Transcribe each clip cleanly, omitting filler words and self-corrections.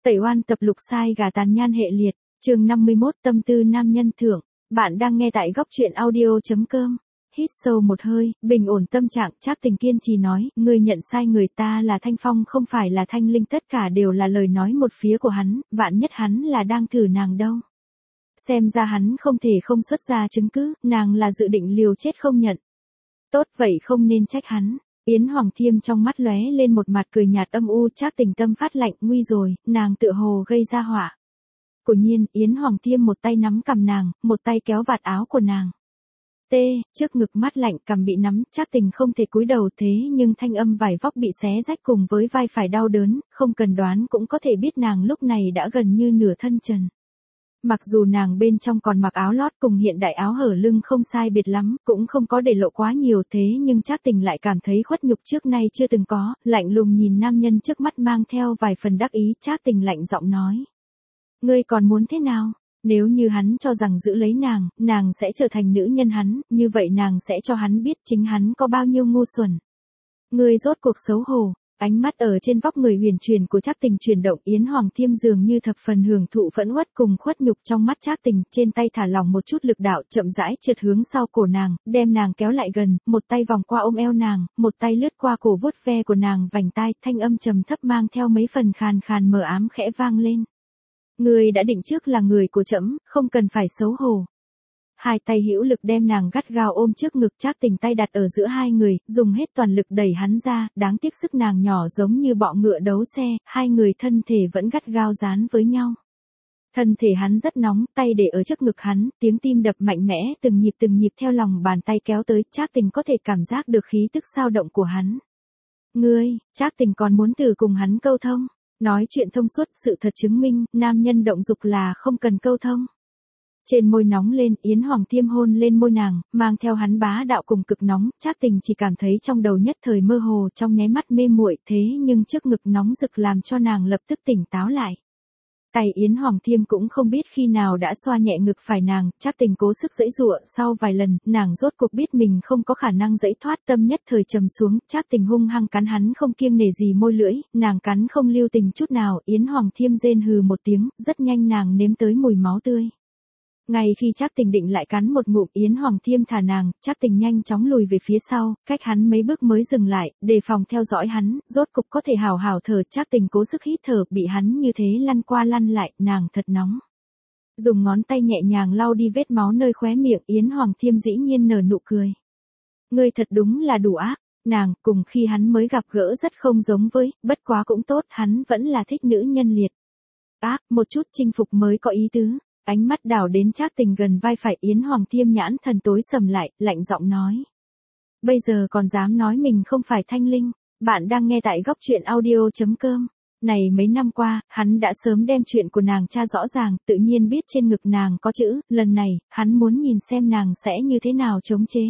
Tẩy oan tập lục sai gà tàn nhan hệ liệt, chương 51 tâm tư nam nhân thưởng. Bạn đang nghe tại góc truyện audio.com. Hít sâu một hơi, bình ổn tâm trạng, Trác Tình kiên trì nói, ngươi nhận sai người, ta là Thanh Phong không phải là Thanh Linh, tất cả đều là lời nói một phía của hắn, vạn nhất hắn là đang thử nàng đâu. Xem ra hắn không thể không xuất ra chứng cứ, nàng là dự định liều chết không nhận. Tốt vậy không nên trách hắn. Yến Hoàng Thiêm trong mắt lóe lên một mặt cười nhạt âm u, Trác Tình tâm phát lạnh, nguy rồi, nàng tựa hồ gây ra họa. Quả nhiên, Yến Hoàng Thiêm một tay nắm cằm nàng, một tay kéo vạt áo của nàng. Trước ngực mát lạnh, cằm bị nắm, Trác Tình không thể cúi đầu, thế nhưng thanh âm vải vóc bị xé rách cùng với vai phải đau đớn, không cần đoán cũng có thể biết nàng lúc này đã gần như nửa thân trần. Mặc dù nàng bên trong còn mặc áo lót cùng hiện đại áo hở lưng không sai biệt lắm, cũng không có để lộ quá nhiều, thế nhưng Trác Tình lại cảm thấy khuất nhục trước nay chưa từng có, lạnh lùng nhìn nam nhân trước mắt mang theo vài phần đắc ý, Trác Tình lạnh giọng nói. Ngươi còn muốn thế nào? Nếu như hắn cho rằng giữ lấy nàng sẽ trở thành nữ nhân hắn, như vậy nàng sẽ cho hắn biết chính hắn có bao nhiêu ngu xuẩn. Ngươi rốt cuộc xấu hổ. Ánh mắt ở trên vóc người huyền chuyển của Trác Tình chuyển động, Yến Hoàng Thiêm dường như thập phần hưởng thụ phẫn uất cùng khuất nhục trong mắt Trác Tình, trên tay thả lỏng một chút lực đạo, chậm rãi trượt hướng sau cổ nàng, đem nàng kéo lại gần, một tay vòng qua ôm eo nàng, một tay lướt qua cổ vuốt ve của nàng vành tai, thanh âm trầm thấp mang theo mấy phần khàn khàn mờ ám khẽ vang lên. Ngươi đã định trước là người của trẫm, không cần phải xấu hổ. Hai tay hữu lực đem nàng gắt gao ôm trước ngực, Trác Tình tay đặt ở giữa hai người, dùng hết toàn lực đẩy hắn ra, đáng tiếc sức nàng nhỏ giống như bọ ngựa đấu xe, hai người thân thể vẫn gắt gao dán với nhau. Thân thể hắn rất nóng, tay để ở trước ngực hắn, tiếng tim đập mạnh mẽ, từng nhịp theo lòng bàn tay kéo tới, Trác Tình có thể cảm giác được khí tức dao động của hắn. Ngươi, Trác Tình còn muốn từ cùng hắn câu thông, nói chuyện thông suốt, sự thật chứng minh, nam nhân động dục là không cần câu thông. Trên môi nóng lên, Yến Hoàng Thiêm hôn lên môi nàng, mang theo hắn bá đạo cùng cực nóng, Trác Tình chỉ cảm thấy trong đầu nhất thời mơ hồ, trong nháy mắt mê muội, thế nhưng trước ngực nóng rực làm cho nàng lập tức tỉnh táo lại. Tay Yến Hoàng Thiêm cũng không biết khi nào đã xoa nhẹ ngực phải nàng, Trác Tình cố sức giãy giụa, sau vài lần, nàng rốt cuộc biết mình không có khả năng giãy thoát, tâm nhất thời trầm xuống, Trác Tình hung hăng cắn hắn không kiêng nể gì môi lưỡi, nàng cắn không lưu tình chút nào, Yến Hoàng Thiêm rên hừ một tiếng, rất nhanh nàng nếm tới mùi máu tươi. Ngay khi Trác Tình định lại cắn một ngụm, Yến Hoàng Thiêm thả nàng, Trác Tình nhanh chóng lùi về phía sau, cách hắn mấy bước mới dừng lại, đề phòng theo dõi hắn, rốt cục có thể hào hào thở, Trác Tình cố sức hít thở, bị hắn như thế lăn qua lăn lại, nàng thật nóng. Dùng ngón tay nhẹ nhàng lau đi vết máu nơi khóe miệng, Yến Hoàng Thiêm dĩ nhiên nở nụ cười. Ngươi thật đúng là đủ ác, nàng, cùng khi hắn mới gặp gỡ rất không giống với, bất quá cũng tốt, hắn vẫn là thích nữ nhân liệt. Ác, một chút chinh phục mới có ý tứ. Ánh mắt đảo đến Trác Tình gần vai phải, Yến Hoàng Thiêm nhãn thần tối sầm lại, lạnh giọng nói. Bây giờ còn dám nói mình không phải Thanh Linh, bạn đang nghe tại góc truyện audio.com. Này mấy năm qua, hắn đã sớm đem chuyện của nàng tra rõ ràng, tự nhiên biết trên ngực nàng có chữ, lần này, hắn muốn nhìn xem nàng sẽ như thế nào chống chế.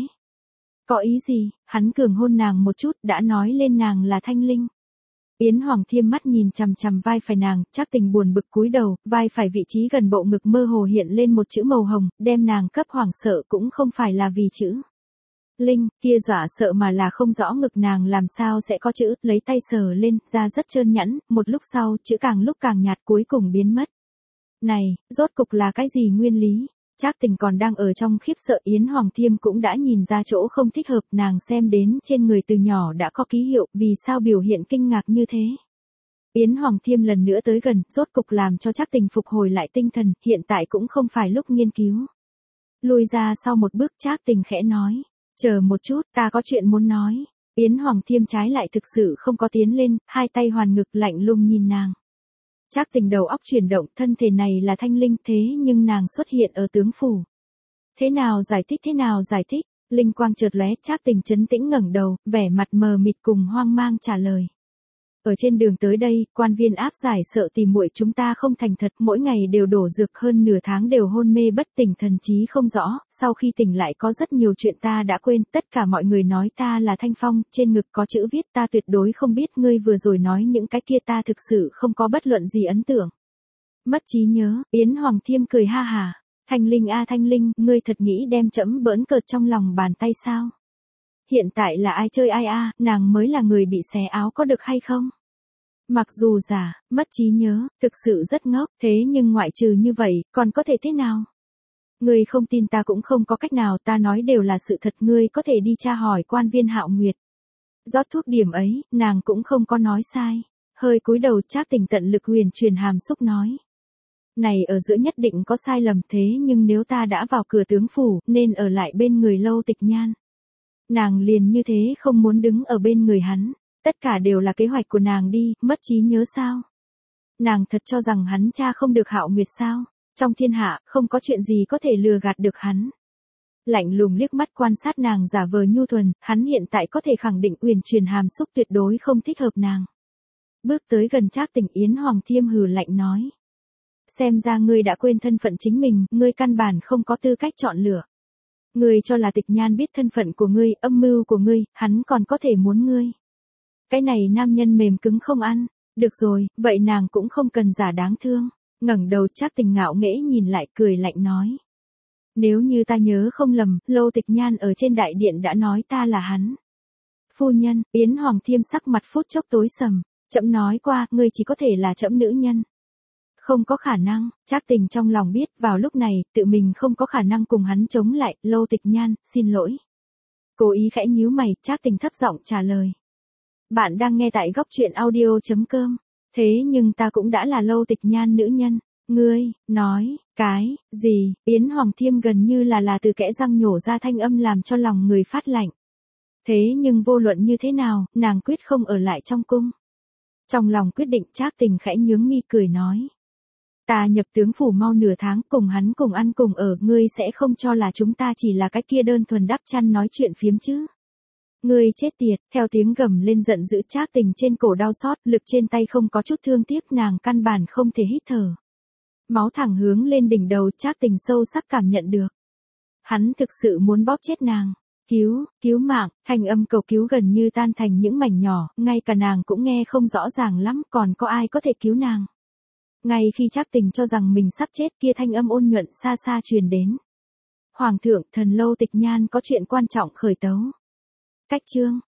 Có ý gì, hắn cường hôn nàng một chút, đã nói lên nàng là Thanh Linh. Yến Hoàng Thiêm mắt nhìn chằm chằm vai phải nàng, Trác Tình buồn bực cúi đầu, vai phải vị trí gần bộ ngực mơ hồ hiện lên một chữ màu hồng, đem nàng cấp hoảng sợ, cũng không phải là vì chữ Linh, kia dọa sợ mà là không rõ ngực nàng làm sao sẽ có chữ, lấy tay sờ lên, da rất trơn nhẵn, một lúc sau, chữ càng lúc càng nhạt cuối cùng biến mất. Này, rốt cục là cái gì nguyên lý? Trác Tình còn đang ở trong khiếp sợ, Yến Hoàng Thiêm cũng đã nhìn ra chỗ không thích hợp, nàng xem đến trên người từ nhỏ đã có ký hiệu, vì sao biểu hiện kinh ngạc như thế. Yến Hoàng Thiêm lần nữa tới gần, rốt cục làm cho Trác Tình phục hồi lại tinh thần, hiện tại cũng không phải lúc nghiên cứu. Lùi ra sau một bước, Trác Tình khẽ nói, chờ một chút, ta có chuyện muốn nói. Yến Hoàng Thiêm trái lại thực sự không có tiến lên, hai tay hoàn ngực lạnh lùng nhìn nàng. Trác Tình đầu óc chuyển động, thân thể này là Thanh Linh, thế nhưng nàng xuất hiện ở tướng phủ. Thế nào giải thích, linh quang chợt lóe, Trác Tình trấn tĩnh ngẩng đầu, vẻ mặt mờ mịt cùng hoang mang trả lời. Ở trên đường tới đây, quan viên áp giải sợ tìm muội chúng ta không thành thật, mỗi ngày đều đổ dược, hơn nửa tháng đều hôn mê bất tỉnh, thần trí không rõ, sau khi tỉnh lại có rất nhiều chuyện ta đã quên, tất cả mọi người nói ta là Thanh Phong, trên ngực có chữ viết, ta tuyệt đối không biết, ngươi vừa rồi nói những cái kia ta thực sự không có bất luận gì ấn tượng. Mất trí nhớ, Yến Hoàng Thiêm cười ha hà. Thanh Linh a Thanh Linh, ngươi thật nghĩ đem trẫm bỡn cợt trong lòng bàn tay sao? Hiện tại là ai chơi ai a, nàng mới là người bị xé áo có được hay không? Mặc dù già, mất trí nhớ, thực sự rất ngốc, thế nhưng ngoại trừ như vậy, còn có thể thế nào? Ngươi không tin ta cũng không có cách nào, ta nói đều là sự thật, ngươi có thể đi tra hỏi quan viên Hạo Nguyệt. Rót thuốc điểm ấy, nàng cũng không có nói sai. Hơi cúi đầu Trác Tình tận lực huyền truyền hàm xúc nói. Này ở giữa nhất định có sai lầm, thế nhưng nếu ta đã vào cửa tướng phủ, nên ở lại bên người Lâu Tịch Nhan. Nàng liền như thế không muốn đứng ở bên người hắn. Tất cả đều là kế hoạch của nàng đi, mất trí nhớ sao? Nàng thật cho rằng hắn cha không được Hạo Nguyệt sao? Trong thiên hạ, không có chuyện gì có thể lừa gạt được hắn. Lạnh lùng liếc mắt quan sát nàng giả vờ nhu thuần, hắn hiện tại có thể khẳng định uyển truyền hàm xúc tuyệt đối không thích hợp nàng. Bước tới gần Trác Tình, Yến Hoàng Thiêm hừ lạnh nói. Xem ra ngươi đã quên thân phận chính mình, ngươi căn bản không có tư cách chọn lựa. Ngươi cho là Tịch Nhan biết thân phận của ngươi, âm mưu của ngươi, hắn còn có thể muốn ngươi. Cái này nam nhân mềm cứng không ăn. Được rồi, vậy nàng cũng không cần giả đáng thương. Ngẩng đầu Trác Tình ngạo nghễ nhìn lại cười lạnh nói. Nếu như ta nhớ không lầm, Lâu Tịch Nhan ở trên đại điện đã nói ta là hắn. Phu nhân, Yến Hoàng Thiêm sắc mặt phút chốc tối sầm. Trẫm nói qua, ngươi chỉ có thể là trẫm nữ nhân. Không có khả năng, Trác Tình trong lòng biết vào lúc này, tự mình không có khả năng cùng hắn chống lại, Lâu Tịch Nhan, xin lỗi. Cố ý khẽ nhíu mày, Trác Tình thấp giọng trả lời. Bạn đang nghe tại góc truyện audio.com. Thế nhưng ta cũng đã là Lâu Tịch Nhan nữ nhân. Ngươi, nói, cái, gì, Yến Hoàng Thiêm gần như là từ kẽ răng nhổ ra thanh âm làm cho lòng người phát lạnh. Thế nhưng vô luận như thế nào, nàng quyết không ở lại trong cung. Trong lòng quyết định Trác Tình khẽ nhướng mi cười nói. Ta nhập tướng phủ mau nửa tháng, cùng hắn cùng ăn cùng ở, ngươi sẽ không cho là chúng ta chỉ là cái kia đơn thuần đắp chăn nói chuyện phiếm chứ. Ngươi chết tiệt, theo tiếng gầm lên giận dữ Trác Tình trên cổ đau xót, lực trên tay không có chút thương tiếc, nàng căn bản không thể hít thở. Máu thẳng hướng lên đỉnh đầu, Trác Tình sâu sắc cảm nhận được. Hắn thực sự muốn bóp chết nàng. Cứu mạng, thanh âm cầu cứu gần như tan thành những mảnh nhỏ, ngay cả nàng cũng nghe không rõ ràng lắm, còn có ai có thể cứu nàng. Ngay khi Trác Tình cho rằng mình sắp chết kia thanh âm ôn nhuận xa xa truyền đến. Hoàng thượng, thần Lâu Tịch Nhan có chuyện quan trọng khởi tấu. Cách chương